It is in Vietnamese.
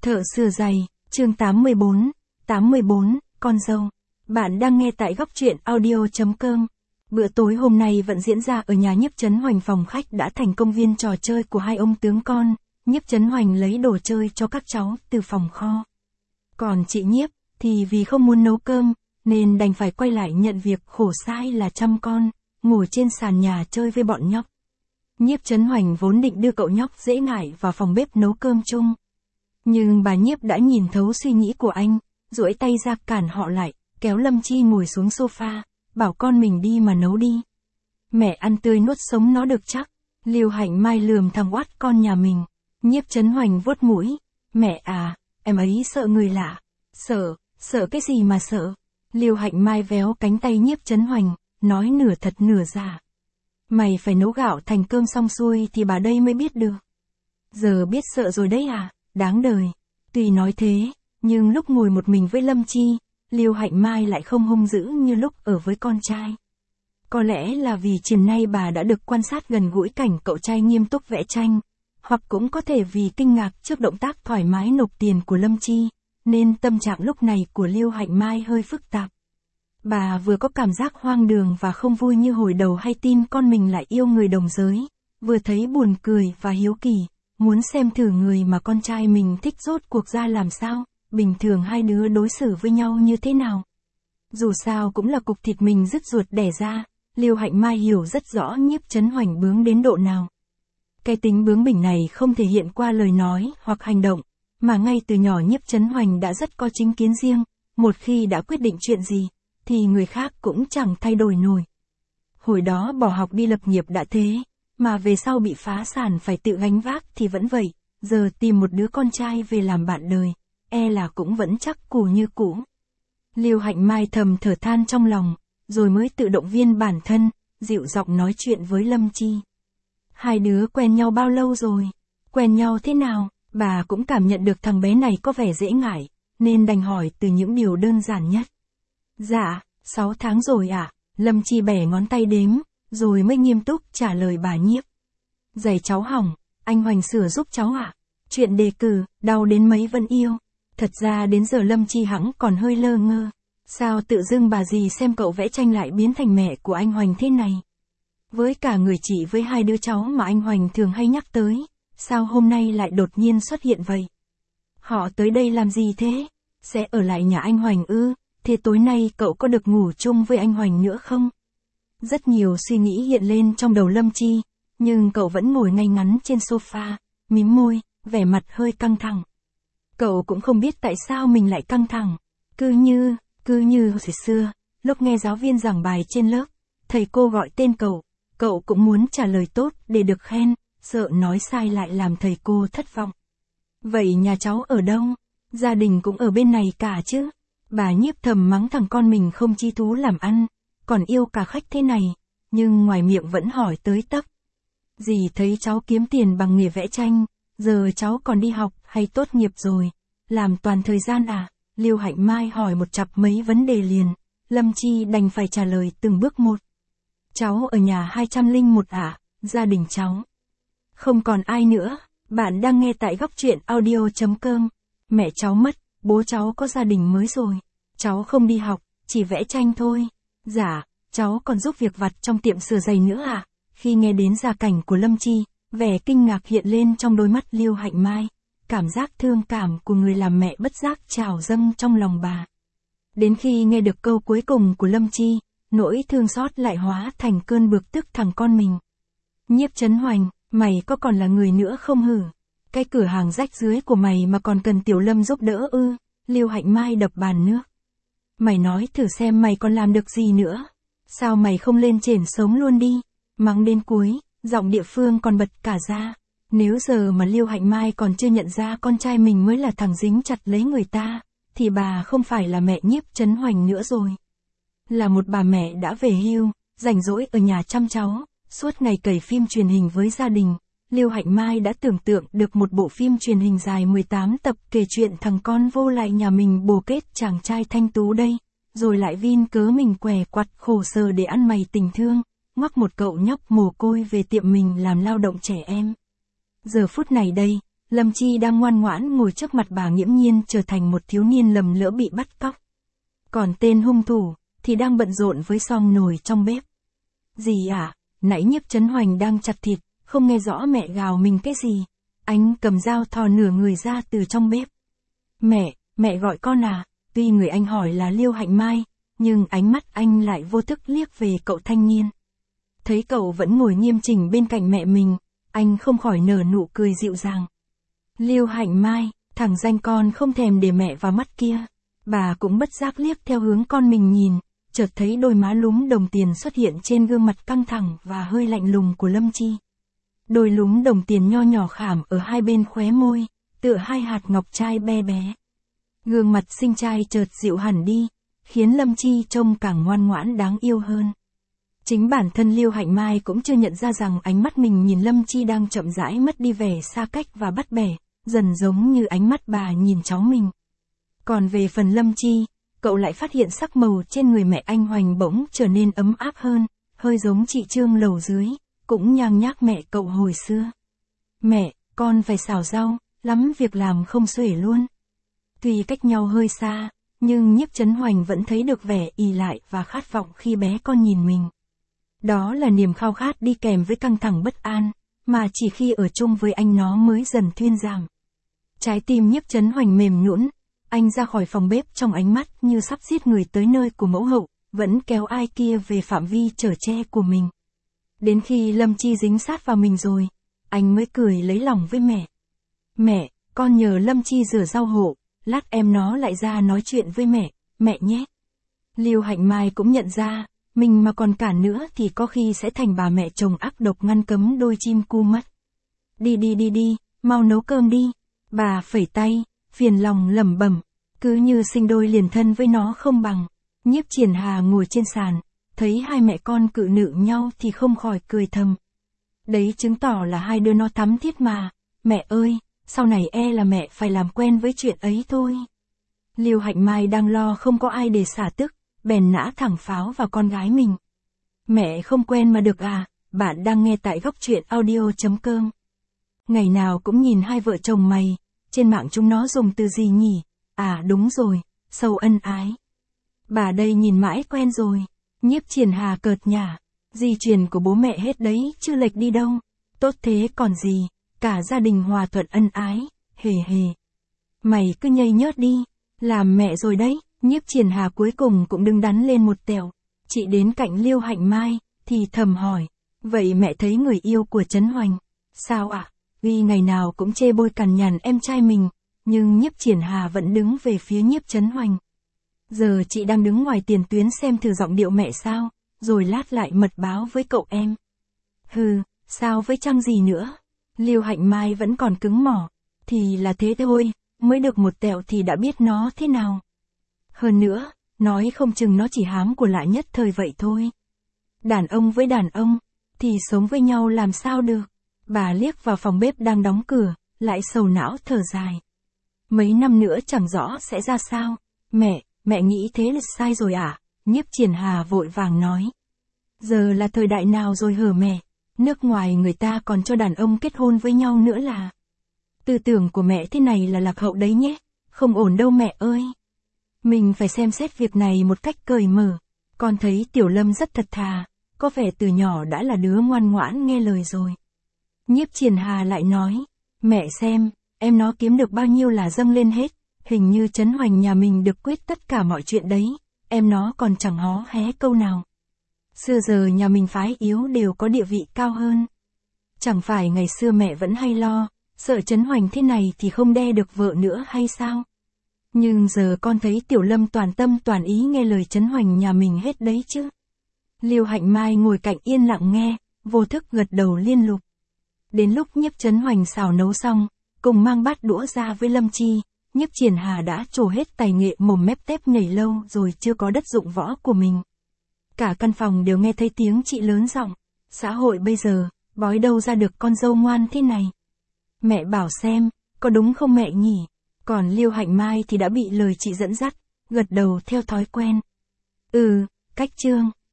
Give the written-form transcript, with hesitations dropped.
Thợ sửa giày, chương 84, con dâu. Bạn đang nghe tại góc truyện audio.com. Bữa tối hôm nay vẫn diễn ra ở nhà Nhiếp Chấn Hoành, phòng khách đã thành công viên trò chơi của hai ông tướng con. Nhiếp Chấn Hoành lấy đồ chơi cho các cháu từ phòng kho. Còn chị Nhiếp, thì vì không muốn nấu cơm, nên đành phải quay lại nhận việc khổ sai là chăm con, ngồi trên sàn nhà chơi với bọn nhóc. Nhiếp Chấn Hoành vốn định đưa cậu nhóc dễ ngại vào phòng bếp nấu cơm chung. Nhưng bà Nhiếp đã nhìn thấu suy nghĩ của anh, duỗi tay ra cản họ lại, kéo Lâm Chi ngồi xuống sofa, bảo con mình đi mà nấu đi. Mẹ ăn tươi nuốt sống nó được chắc. Liêu Hạnh Mai lườm thằng oát con nhà mình. Nhiếp Chấn Hoành vuốt mũi. Mẹ à, em ấy sợ người lạ. Sợ cái gì mà sợ? Liêu Hạnh Mai véo cánh tay Nhiếp Chấn Hoành, nói nửa thật nửa giả. Mày phải nấu gạo thành cơm xong xuôi thì bà đây mới biết được. Giờ biết sợ rồi đấy à, đáng đời. Tuy nói thế, nhưng lúc ngồi một mình với Lâm Chi, Liêu Hạnh Mai lại không hung dữ như lúc ở với con trai. Có lẽ là vì chiều nay bà đã được quan sát gần gũi cảnh cậu trai nghiêm túc vẽ tranh, hoặc cũng có thể vì kinh ngạc trước động tác thoải mái nộp tiền của Lâm Chi, nên tâm trạng lúc này của Liêu Hạnh Mai hơi phức tạp. Bà vừa có cảm giác hoang đường và không vui như hồi đầu hay tin con mình lại yêu người đồng giới, vừa thấy buồn cười và hiếu kỳ, muốn xem thử người mà con trai mình thích rốt cuộc ra làm sao, bình thường hai đứa đối xử với nhau như thế nào. Dù sao cũng là cục thịt mình rứt ruột đẻ ra, Liêu Hạnh Mai hiểu rất rõ Nhiếp Chấn Hoành bướng đến độ nào. Cái tính bướng bỉnh này không thể hiện qua lời nói hoặc hành động, mà ngay từ nhỏ Nhiếp Chấn Hoành đã rất có chính kiến riêng, một khi đã quyết định chuyện gì, thì người khác cũng chẳng thay đổi nổi. Hồi đó bỏ học đi lập nghiệp đã thế, mà về sau bị phá sản phải tự gánh vác thì vẫn vậy, giờ tìm một đứa con trai về làm bạn đời, e là cũng vẫn chắc cù như cũ. Liêu Hạnh Mai thầm thở than trong lòng, rồi mới tự động viên bản thân, dịu giọng nói chuyện với Lâm Chi. Hai đứa quen nhau bao lâu rồi? Quen nhau thế nào? Bà cũng cảm nhận được thằng bé này có vẻ dễ ngại, nên đành hỏi từ những điều đơn giản nhất. Dạ, 6 tháng rồi ạ. Lâm Chi bẻ ngón tay đếm, rồi mới nghiêm túc trả lời bà Nhiếp. Giày cháu hỏng, anh Hoành sửa giúp cháu ạ. Chuyện đề cử, đau đến mấy vẫn yêu. Thật ra đến giờ Lâm Chi hẵng còn hơi lơ ngơ. Sao tự dưng bà dì xem cậu vẽ tranh lại biến thành mẹ của anh Hoành thế này? Với cả người chị với hai đứa cháu mà anh Hoành thường hay nhắc tới, sao hôm nay lại đột nhiên xuất hiện vậy? Họ tới đây làm gì thế? Sẽ ở lại nhà anh Hoành ư? Thế tối nay cậu có được ngủ chung với anh Hoành nữa không? Rất nhiều suy nghĩ hiện lên trong đầu Lâm Chi, nhưng cậu vẫn ngồi ngay ngắn trên sofa, mím môi, vẻ mặt hơi căng thẳng. Cậu cũng không biết tại sao mình lại căng thẳng. Cứ như hồi xưa, lúc nghe giáo viên giảng bài trên lớp, thầy cô gọi tên cậu cũng muốn trả lời tốt để được khen, sợ nói sai lại làm thầy cô thất vọng. Vậy nhà cháu ở đâu? Gia đình cũng ở bên này cả chứ? Bà Nhiếp thầm mắng thằng con mình không chi thú làm ăn, còn yêu cả khách thế này, nhưng ngoài miệng vẫn hỏi tới tấp. Dì thấy cháu kiếm tiền bằng nghề vẽ tranh, giờ cháu còn đi học hay tốt nghiệp rồi, làm toàn thời gian à? Liêu Hạnh Mai hỏi một chặp mấy vấn đề liền, Lâm Chi đành phải trả lời từng bước một. Cháu ở nhà 201 ạ, gia đình cháu không còn ai nữa. Bạn đang nghe tại góc truyện audio.com. Mẹ cháu mất, bố cháu có gia đình mới rồi. Cháu không đi học, chỉ vẽ tranh thôi. Dạ, cháu còn giúp việc vặt trong tiệm sửa giày nữa ạ. Khi nghe đến gia cảnh của Lâm Chi, vẻ kinh ngạc hiện lên trong đôi mắt Liêu Hạnh Mai. Cảm giác thương cảm của người làm mẹ bất giác trào dâng trong lòng bà. Đến khi nghe được câu cuối cùng của Lâm Chi, nỗi thương xót lại hóa thành cơn bực tức thằng con mình. Nhiếp Chấn Hoành, mày có còn là người nữa không hử? Cái cửa hàng rách rưới của mày mà còn cần Tiểu Lâm giúp đỡ ư? Liêu Hạnh Mai đập bàn nước. Mày nói thử xem mày còn làm được gì nữa? Sao mày không lên trển sống luôn đi? Mắng đến cuối, giọng địa phương còn bật cả ra. Nếu giờ mà Liêu Hạnh Mai còn chưa nhận ra con trai mình mới là thằng dính chặt lấy người ta, thì bà không phải là mẹ Nhiếp Chấn Hoành nữa rồi. Là một bà mẹ đã về hưu, rảnh rỗi ở nhà chăm cháu, suốt ngày cày phim truyền hình với gia đình, Liêu Hạnh Mai đã tưởng tượng được một bộ phim truyền hình dài 18 tập kể chuyện thằng con vô lại nhà mình bồ kết chàng trai thanh tú đây, rồi lại vin cớ mình què quặt khổ sở để ăn mày tình thương, ngoắc một cậu nhóc mồ côi về tiệm mình làm lao động trẻ em. Giờ phút này đây, Lâm Chi đang ngoan ngoãn ngồi trước mặt bà nghiễm nhiên trở thành một thiếu niên lầm lỡ bị bắt cóc. Còn tên hung thủ, thì đang bận rộn với xoong nồi trong bếp. Gì à, nãy Nhiếp Chấn Hoành đang chặt thịt, không nghe rõ mẹ gào mình cái gì. Anh cầm dao thò nửa người ra từ trong bếp. Mẹ gọi con à, tuy người anh hỏi là Liêu Hạnh Mai, nhưng ánh mắt anh lại vô thức liếc về cậu thanh niên. Thấy cậu vẫn ngồi nghiêm chỉnh bên cạnh mẹ mình, anh không khỏi nở nụ cười dịu dàng. Liêu Hạnh Mai, thằng danh con không thèm để mẹ vào mắt kia. Bà cũng bất giác liếc theo hướng con mình nhìn, chợt thấy đôi má lúm đồng tiền xuất hiện trên gương mặt căng thẳng và hơi lạnh lùng của Lâm Chi. Đôi lúm đồng tiền nho nhỏ khảm ở hai bên khóe môi, tựa hai hạt ngọc trai bé bé. Gương mặt xinh trai chợt dịu hẳn đi, khiến Lâm Chi trông càng ngoan ngoãn đáng yêu hơn. Chính bản thân Liêu Hạnh Mai cũng chưa nhận ra rằng ánh mắt mình nhìn Lâm Chi đang chậm rãi mất đi vẻ xa cách và bắt bẻ, dần giống như ánh mắt bà nhìn cháu mình. Còn về phần Lâm Chi, cậu lại phát hiện sắc màu trên người mẹ anh Hoành bỗng trở nên ấm áp hơn, hơi giống chị Trương lầu dưới, cũng nhang nhác mẹ cậu hồi xưa. Mẹ, con phải xào rau, lắm việc làm không xuể luôn. Tuy cách nhau hơi xa, nhưng Nhiếp Chấn Hoành vẫn thấy được vẻ ì lại và khát vọng khi bé con nhìn mình. Đó là niềm khao khát đi kèm với căng thẳng bất an, mà chỉ khi ở chung với anh nó mới dần thuyên giảm. Trái tim Nhiếp Chấn Hoành mềm nhũn, anh ra khỏi phòng bếp trong ánh mắt như sắp giết người tới nơi của mẫu hậu, vẫn kéo ai kia về phạm vi chở che của mình. Đến khi Lâm Chi dính sát vào mình rồi, anh mới cười lấy lòng với mẹ. Mẹ, con nhờ Lâm Chi rửa rau hộ, lát em nó lại ra nói chuyện với mẹ nhé. Liêu Hạnh Mai cũng nhận ra, mình mà còn cản nữa thì có khi sẽ thành bà mẹ chồng ác độc ngăn cấm đôi chim cu mất. Đi, mau nấu cơm đi. Bà phẩy tay, phiền lòng lẩm bẩm, cứ như sinh đôi liền thân với nó không bằng. Nhiếp Triển Hà ngồi trên sàn, thấy hai mẹ con cự nữ nhau thì không khỏi cười thầm. Đấy chứng tỏ là hai đứa nó thắm thiết mà. Mẹ ơi, sau này là mẹ phải làm quen với chuyện ấy thôi. Liêu Hạnh Mai đang lo không có ai để xả tức, bèn nã thẳng pháo vào con gái mình. Mẹ không quen mà được à, bạn đang nghe tại Góc Truyện Audio.com. Ngày nào cũng nhìn hai vợ chồng mày, trên mạng chúng nó dùng từ gì nhỉ? À đúng rồi, sâu ân ái. Bà đây nhìn mãi quen rồi. Nhiếp Triển Hà cợt nhả, di truyền của bố mẹ hết đấy chứ lệch đi đâu. Tốt thế còn gì, cả gia đình hòa thuận ân ái, hề hề. Mày cứ nhây nhớt đi, làm mẹ rồi đấy. Nhiếp Triển Hà cuối cùng cũng đứng đắn lên một tẹo. Chị đến cạnh Liêu Hạnh Mai, thì thầm hỏi, vậy mẹ thấy người yêu của Chấn Hoành, sao ạ? Vì ngày nào cũng chê bôi cằn nhằn em trai mình, nhưng Nhiếp Triển Hà vẫn đứng về phía Nhiếp Chấn Hoành. Giờ chị đang đứng ngoài tiền tuyến xem thử giọng điệu mẹ sao, rồi lát lại mật báo với cậu em. Hừ, sao với chăng gì nữa? Liêu Hạnh Mai vẫn còn cứng mỏ, thì là thế thôi, mới được một tẹo thì đã biết nó thế nào. Hơn nữa, nói không chừng nó chỉ hám của lạ nhất thời vậy thôi. Đàn ông với đàn ông, thì sống với nhau làm sao được. Bà liếc vào phòng bếp đang đóng cửa, lại sầu não thở dài. Mấy năm nữa chẳng rõ sẽ ra sao. Mẹ nghĩ thế là sai rồi à? Nhiếp Triển Hà vội vàng nói. Giờ là thời đại nào rồi hở mẹ? Nước ngoài người ta còn cho đàn ông kết hôn với nhau nữa là. Tư tưởng của mẹ thế này là lạc hậu đấy nhé. Không ổn đâu mẹ ơi. Mình phải xem xét việc này một cách cởi mở. Con thấy Tiểu Lâm rất thật thà, có vẻ từ nhỏ đã là đứa ngoan ngoãn nghe lời rồi. Nhiếp Triển Hà lại nói, mẹ xem, em nó kiếm được bao nhiêu là dâng lên hết, hình như Chấn Hoành nhà mình được quyết tất cả mọi chuyện đấy, em nó còn chẳng hó hé câu nào. Xưa giờ nhà mình phái yếu đều có địa vị cao hơn. Chẳng phải ngày xưa mẹ vẫn hay lo, sợ Chấn Hoành thế này thì không đe được vợ nữa hay sao? Nhưng giờ con thấy Tiểu Lâm toàn tâm toàn ý nghe lời Chấn Hoành nhà mình hết đấy chứ. Liêu Hạnh Mai ngồi cạnh yên lặng nghe, vô thức gật đầu liên lục. Đến lúc Nhiếp Chấn Hoành xào nấu xong, cùng mang bát đũa ra với Lâm Chi, Nhiếp Triển Hà đã trổ hết tài nghệ mồm mép tép nhảy lâu rồi chưa có đất dụng võ của mình. Cả căn phòng đều nghe thấy tiếng chị lớn giọng, xã hội bây giờ, bói đâu ra được con dâu ngoan thế này. Mẹ bảo xem, có đúng không mẹ nhỉ? Còn Liêu Hạnh Mai thì đã bị lời chị dẫn dắt, gật đầu theo thói quen. Cách chương